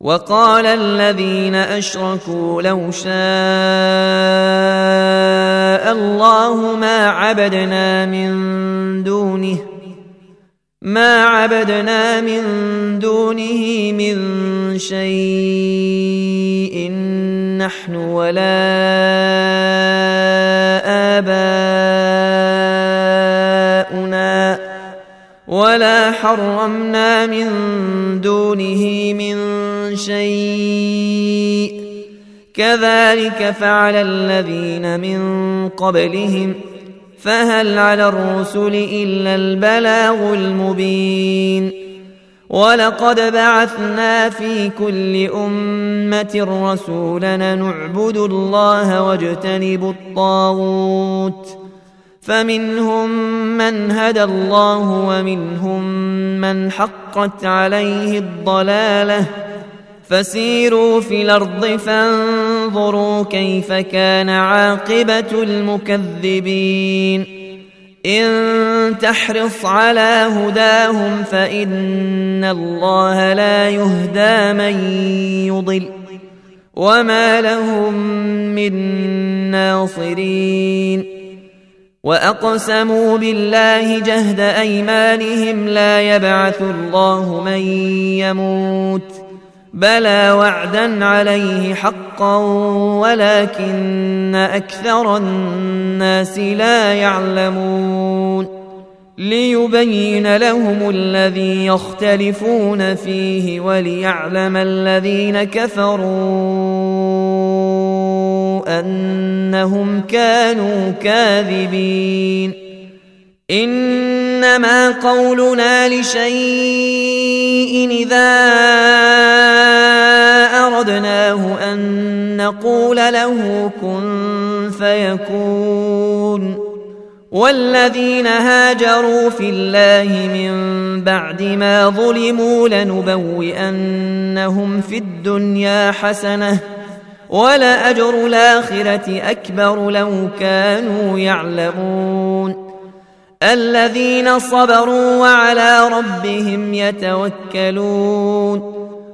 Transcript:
وقال الذين أشركوا لو شاء الله ما عبدنا من دونه من شيء نحن ولا آباؤنا ولا حرمنا من دونه من شيء كذلك فعل الذين من قبلهم فهل على الرسل إلا البلاغ المبين ولقد بعثنا في كل أمة رسولا نعبد الله واجتنب الطاغوت فمنهم من هدى الله ومنهم من حقت عليه الضلالة فسيروا في الأرض فانظروا كيف كان عاقبة المكذبين إن تحرص على هداهم فإن الله لا يهدى من يضل وما لهم من ناصرين وأقسموا بالله جهد أيمانهم لا يبعث الله من يموت بلى وعدا عليه حقا ولكن أكثر الناس لا يعلمون ليبين لهم الذي يختلفون فيه وليعلم الذين كفروا أنهم كانوا كاذبين إنما قولنا لشيء إذا أردناه أن نقول له كن فيكون والذين هاجروا في الله من بعد ما ظلموا لنبوئنهم في الدنيا حسنة ولأجر الآخرة أكبر لو كانوا يعلمون الذين صبروا وعلى ربهم يتوكلون